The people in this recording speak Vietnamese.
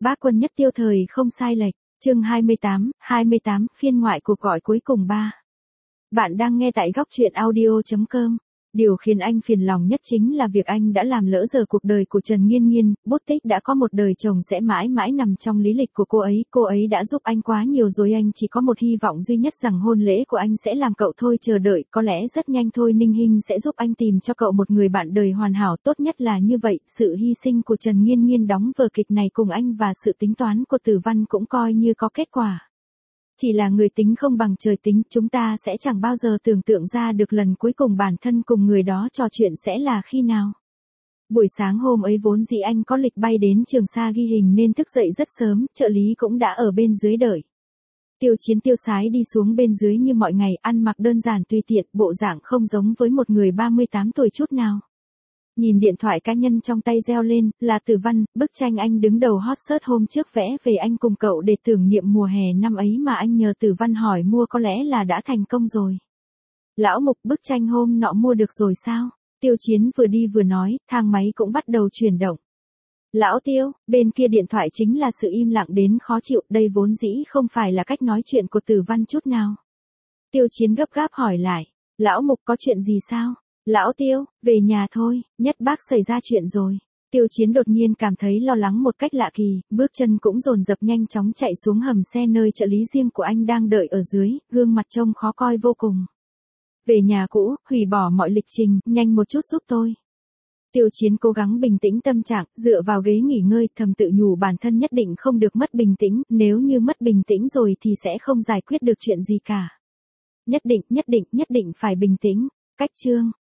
Bác Quân nhất tiêu thời không sai lệch, chương 28, phiên ngoại cuộc gọi cuối cùng 3. Bạn đang nghe tại góc truyện audio.com. Điều khiến anh phiền lòng nhất chính là việc anh đã làm lỡ giờ cuộc đời của Trần Nghiên Nghiên, bút tích đã có một đời chồng sẽ mãi mãi nằm trong lý lịch của cô ấy đã giúp anh quá nhiều rồi, anh chỉ có một hy vọng duy nhất rằng hôn lễ của anh sẽ làm cậu thôi chờ đợi, có lẽ rất nhanh thôi Ninh Hinh sẽ giúp anh tìm cho cậu một người bạn đời hoàn hảo, tốt nhất là như vậy, sự hy sinh của Trần Nghiên Nghiên đóng vở kịch này cùng anh và sự tính toán của Tử Văn cũng coi như có kết quả. Chỉ là người tính không bằng trời tính, chúng ta sẽ chẳng bao giờ tưởng tượng ra được lần cuối cùng bản thân cùng người đó trò chuyện sẽ là khi nào. Buổi sáng hôm ấy vốn dĩ anh có lịch bay đến Trường Sa ghi hình nên thức dậy rất sớm, trợ lý cũng đã ở bên dưới đợi. Tiêu Chiến tiêu sái đi xuống bên dưới như mọi ngày, ăn mặc đơn giản tùy tiện, bộ dạng không giống với một người 38 tuổi chút nào. Nhìn điện thoại cá nhân trong tay reo lên, là Tử Văn, bức tranh anh đứng đầu hot search hôm trước vẽ về anh cùng cậu để tưởng niệm mùa hè năm ấy mà anh nhờ Tử Văn hỏi mua có lẽ là đã thành công rồi. Lão Mục, bức tranh hôm nọ mua được rồi sao? Tiêu Chiến vừa đi vừa nói, thang máy cũng bắt đầu chuyển động. Lão Tiêu, bên kia điện thoại chính là sự im lặng đến khó chịu, đây vốn dĩ không phải là cách nói chuyện của Tử Văn chút nào. Tiêu Chiến gấp gáp hỏi lại, Lão Mục có chuyện gì sao? Lão Tiêu, về nhà thôi, Nhất bác xảy ra chuyện rồi. Tiêu Chiến đột nhiên cảm thấy lo lắng một cách lạ kỳ, bước chân cũng dồn dập nhanh chóng chạy xuống hầm xe nơi trợ lý riêng của anh đang đợi ở dưới, gương mặt trông khó coi vô cùng. Về nhà cũ, hủy bỏ mọi lịch trình, nhanh một chút giúp tôi. Tiêu Chiến cố gắng bình tĩnh tâm trạng, dựa vào ghế nghỉ ngơi, thầm tự nhủ bản thân nhất định không được mất bình tĩnh, nếu như mất bình tĩnh rồi thì sẽ không giải quyết được chuyện gì cả. Nhất định phải bình tĩnh. Cách chương